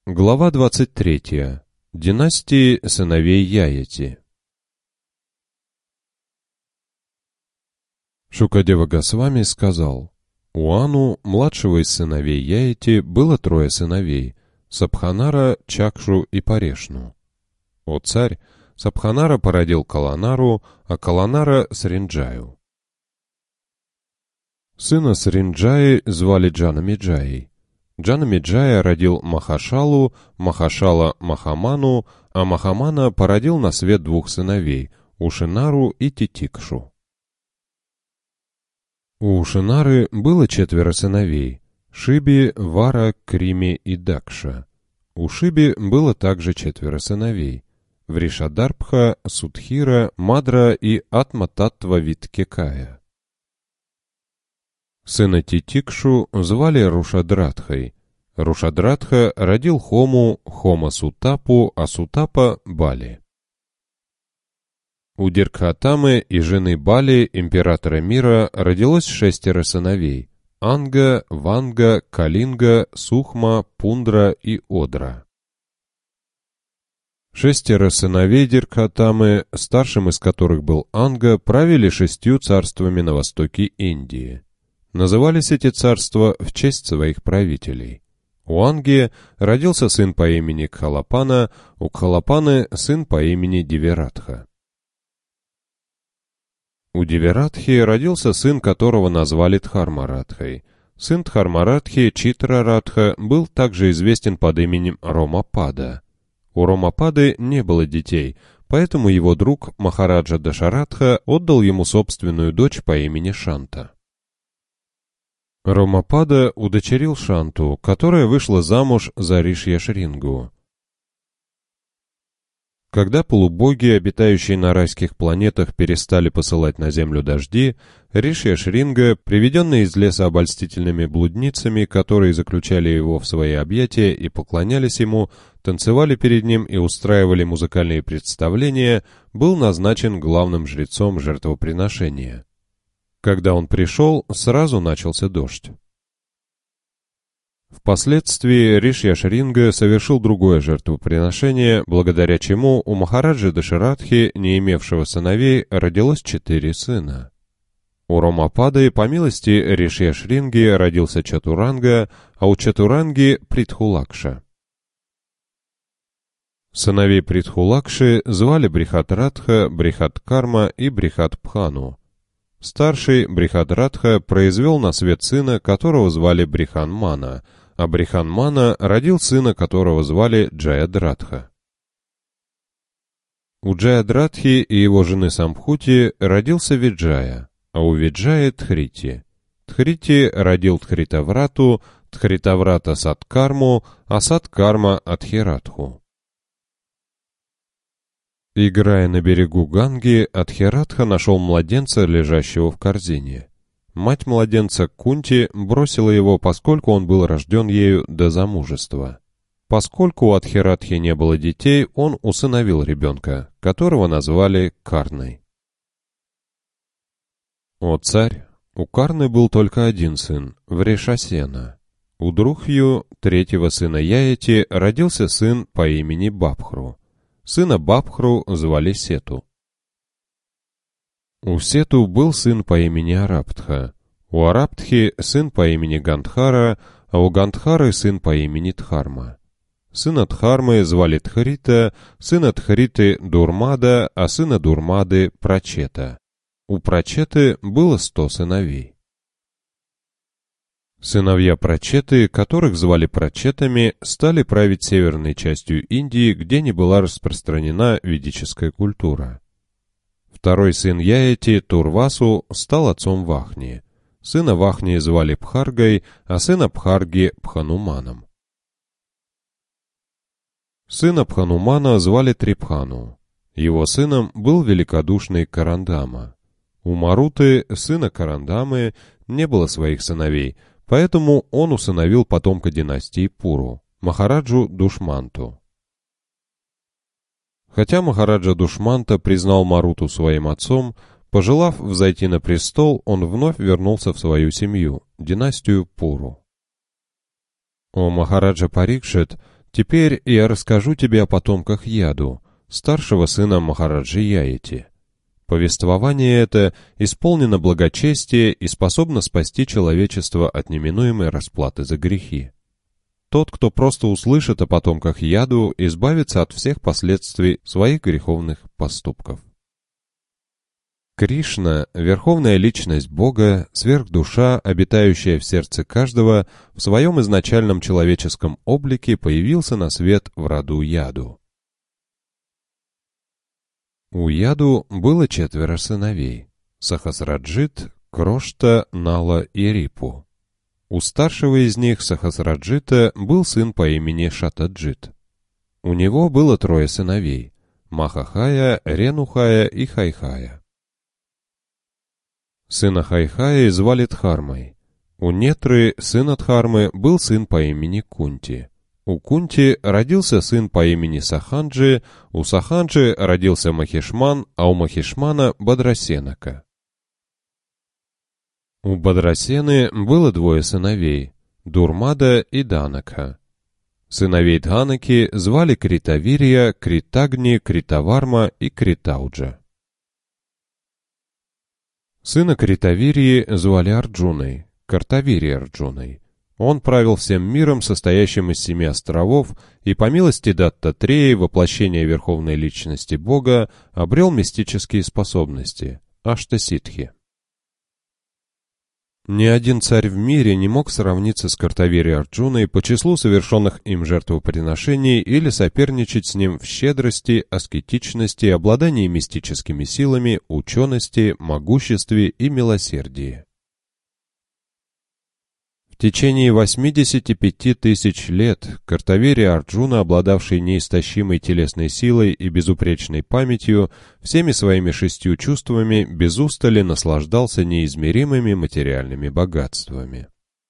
Глава 23. Династии сыновей Яяти. Шукадева Госвами сказал: у Ану, младшего из сыновей Яяти, было 3 сыновей — Сабханара, Чакшу и Парешну. О царь, Сабханара породил Каланару, а Каланара — Сринджаю. Сына Сринджаи звали Джанамеджаей. Джанамеджая родил Махашалу, Махашала — Махаману, а Махамана породил на свет 2 сыновей — Ушинару и Титикшу. У Ушинары было 4 сыновей — Шиби, Вара, Крими и Дакша. У Шиби было также 4 сыновей — Вришадарбха, Судхира, Мадра и Атмататтва Виткекая. Сына Титикшу звали Рушадратхой. Рушадратха родил Хому, Хома — Сутапу, а Сутапа — Бали. У Диркхатамы и жены Бали, императора мира, родилось 6 сыновей — Анга, Ванга, Калинга, Сухма, Пундра и Одра. 6 сыновей Диркхатамы, старшим из которых был Анга, правили 6 царствами на востоке Индии. Назывались эти царства в честь своих правителей. У Анги родился сын по имени Кхалапана, у Кхалапаны сын по имени Дивиратха. У Дивиратхи родился сын, которого назвали Дхармарадхой. Сын Дхармарадхи, Читрарадха, был также известен под именем Ромапада. У Ромапады не было детей, поэтому его друг Махараджа Дашарадха отдал ему собственную дочь по имени Шанта. Ромапада удочерил Шанту, которая вышла замуж за Ришьяшрингу. Когда полубоги, обитающие на райских планетах, перестали посылать на землю дожди, Ришьяшринга, приведенный из леса обольстительными блудницами, которые заключали его в свои объятия и поклонялись ему, танцевали перед ним и устраивали музыкальные представления, был назначен главным жрецом жертвоприношения. Когда он пришел, сразу начался дождь. Впоследствии Ришьяшринга совершил другое жертвоприношение, благодаря чему у Махараджи Дашарадхи, не имевшего сыновей, родилось 4 сына. У Ромапады, по милости Ришьяшринги, родился Чатуранга, а у Чатуранги — Притхулакша. Сыновей Притхулакши звали Брихатрадха, Брихаткарма и Брихатпхану. Старший, Брихадратха, произвел на свет сына, которого звали Бриханмана, а Бриханмана родил сына, которого звали Джаядратха. У Джаядратхи и его жены Самбхути родился Виджая, а у Виджая — Тхрити. Тхрити родил Тхритаврату, Тхритаврата — Саткарму, а Саткарма — Адхиратху. Играя на берегу Ганги, Адхиратха нашел младенца, лежащего в корзине. Мать младенца Кунти бросила его, поскольку он был рожден ею до замужества. Поскольку у Адхиратхи не было детей, он усыновил ребенка, которого назвали Карной. О царь, у Карны был только один сын, Вришасена. У Друхью, 3-го сына Яяти, родился сын по имени Бабхру. Сына Бабхру звали Сету. У Сету был сын по имени Араптха. У Араптхи сын по имени Гандхара, а у Гандхары сын по имени Дхарма. Сына Дхармы звали Тхрита, сына Тхриты — Дурмада, а сына Дурмады — Прачета. У Прачеты было 100 сыновей. Сыновья Прачеты, которых звали Прачетами, стали править северной частью Индии, где не была распространена ведическая культура. Второй сын Яяти, Турвасу, стал отцом Вахни. Сына Вахни звали Пхаргой, а сына Пхарги — Пхануманом. Сына Пханумана звали Трипхану. Его сыном был великодушный Карандама. У Маруты, сына Карандамы, не было своих сыновей, поэтому он усыновил потомка династии Пуру, Махараджу Душманту. Хотя Махараджа Душманта признал Маруту своим отцом, пожелав взойти на престол, он вновь вернулся в свою семью, династию Пуру. О Махараджа Парикшит, Теперь я расскажу тебе о потомках Яду, старшего сына Махараджи Яити. Повествование это исполнено благочестия и способно спасти человечество от неминуемой расплаты за грехи. Тот, кто просто услышит о потомках Яду, избавится от всех последствий своих греховных поступков. Кришна, верховная личность Бога, сверхдуша, обитающая в сердце каждого, в своем изначальном человеческом облике появился на свет в роду Яду. У Яду было 4 сыновей – Сахасраджит, Крошта, Нала и Рипу. У старшего из них, Сахасраджита, был сын по имени Шатаджит. У него было 3 сыновей – Махахая, Ренухая и Хайхая. Сына Хайхая звали Дхармой. У Нетры, сына Дхармы, был сын по имени Кунти. У Кунти родился сын по имени Саханджи, у Саханджи родился Махишман, а у Махишмана — Бадрасенака. У Бадрасены было 2 сыновей — Дурмада и Данака. Сыновей Дханаки звали Критавирия, Критагни, Критаварма и Критауджа. Сына Критавирии звали Арджуной, Картавири Арджуной. Он правил всем миром, состоящим из 7 островов, и по милости Даттатреи, воплощения верховной личности Бога, обрел мистические способности – Аштасидхи. Ни один царь в мире не мог сравниться с Картавири Арджуной по числу совершенных им жертвоприношений или соперничать с ним в щедрости, аскетичности, обладании мистическими силами, учености, могуществе и милосердии. В течение 85 тысяч лет Картавири Арджуна, обладавший неистощимой телесной силой и безупречной памятью, всеми своими 6 чувствами без устали наслаждался неизмеримыми материальными богатствами.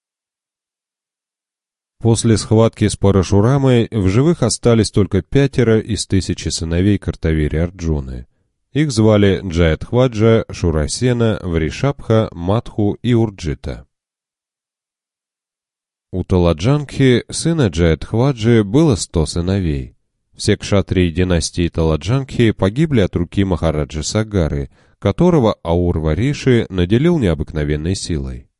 После схватки с Парашурамой в живых остались только 5 из 1000 сыновей Картавири Арджуны. Их звали Джаядхваджа, Шурасена, Вришабха, Матху и Урджита. У Таладжанки, сына Джаядхваджи, было 100 сыновей. Все кшатрии династии Таладжанки погибли от руки Махараджи Сагары, которого Аурвариши наделил необыкновенной силой.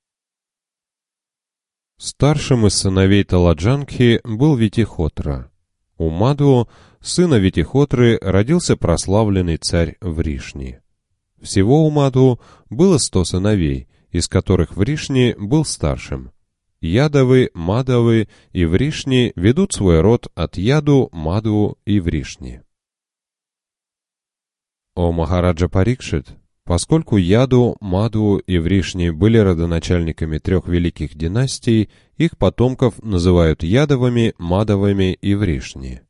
Старшим из сыновей Таладжанки был Витихотра. У Мадху, сына Витихотры, родился прославленный царь Вришни. Всего у Мадху было 100 сыновей, из которых Вришни был старшим. Ядавы, Мадавы и Вришни ведут свой род от Яду, Мадху и Вришни. О Махараджа Парикшит, поскольку Яду, Мадху и Вришни были родоначальниками 3 великих династий, их потомков называют Ядавами, Мадавами и Вришни.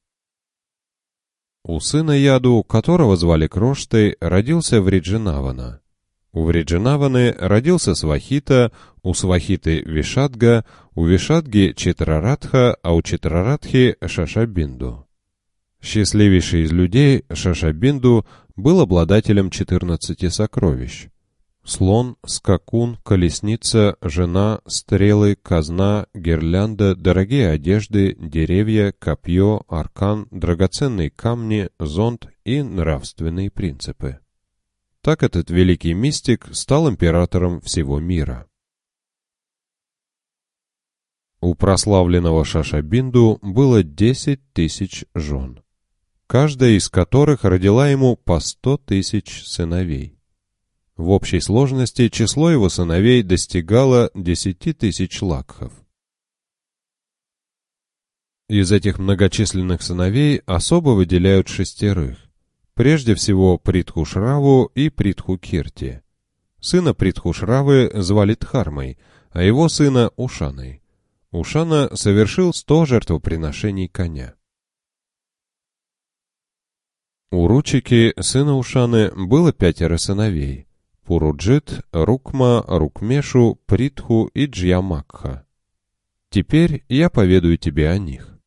У сына Яду, которого звали Кроштой, родился Вриджинавана. У Вриджинаваны родился Свахита, у Свахиты Вишадга, у Вишадги Читрарадха, а у Читрарадхи Шашабинду. Счастливейший из людей, Шашабинду, был обладателем 14 сокровищ. Слон, скакун, колесница, жена, стрелы, казна, гирлянда, дорогие одежды, деревья, копье, аркан, драгоценные камни, зонт и нравственные принципы. Так этот великий мистик стал императором всего мира. У прославленного Шашабинду было 10 000 жен, каждая из которых родила ему по 100 000 сыновей. В общей сложности число его сыновей достигало 10 000 лакхов. Из этих многочисленных сыновей особо выделяют 6. Прежде всего Притхушраву и Притхукирти. Сына Притхушравы звали Дхармой, а его сына Ушаной. Ушана совершил 100 жертвоприношений коня. У Ручики, сына Ушаны, было 5 сыновей – Пуруджит, Рукма, Рукмешу, Притху и Джьямакха. Теперь я поведаю тебе о них.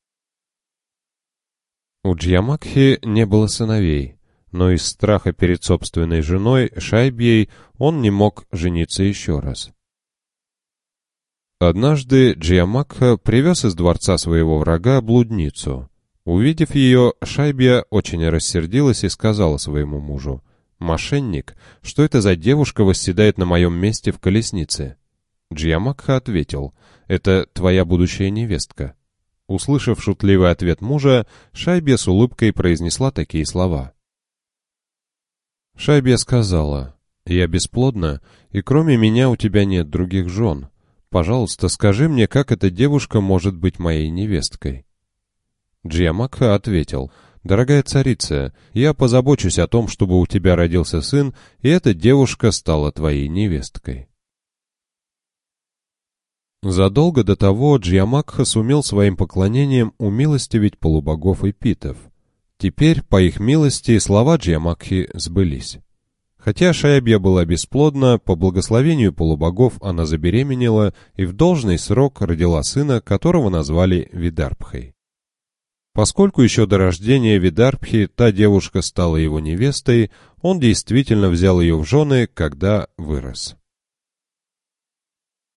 У Джьямакхи не было сыновей, но из страха перед собственной женой Шайбьей он не мог жениться еще раз. Однажды Джиамакха привез из дворца своего врага блудницу. Увидев ее, Шайбия очень рассердилась и сказала своему мужу: «Мошенник, что это за девушка восседает на моем месте в колеснице?» Джиамакха ответил: «Это твоя будущая невестка». Услышав шутливый ответ мужа, Шайбия с улыбкой произнесла такие слова. Шайбия сказала: «Я бесплодна, и кроме меня у тебя нет других жен. Пожалуйста, скажи мне, как эта девушка может быть моей невесткой?» Джиамакха ответил: «Дорогая царица, я позабочусь о том, чтобы у тебя родился сын, и эта девушка стала твоей невесткой». Задолго до того Джиамакха сумел своим поклонением умилостивить полубогов и питов. Теперь, по их милости, слова Джиамакхи сбылись. Хотя Шайбия была бесплодна, по благословению полубогов она забеременела и в должный срок родила сына, которого назвали Видарбхой. Поскольку еще до рождения Видарбхи та девушка стала его невестой, он действительно взял ее в жены, когда вырос.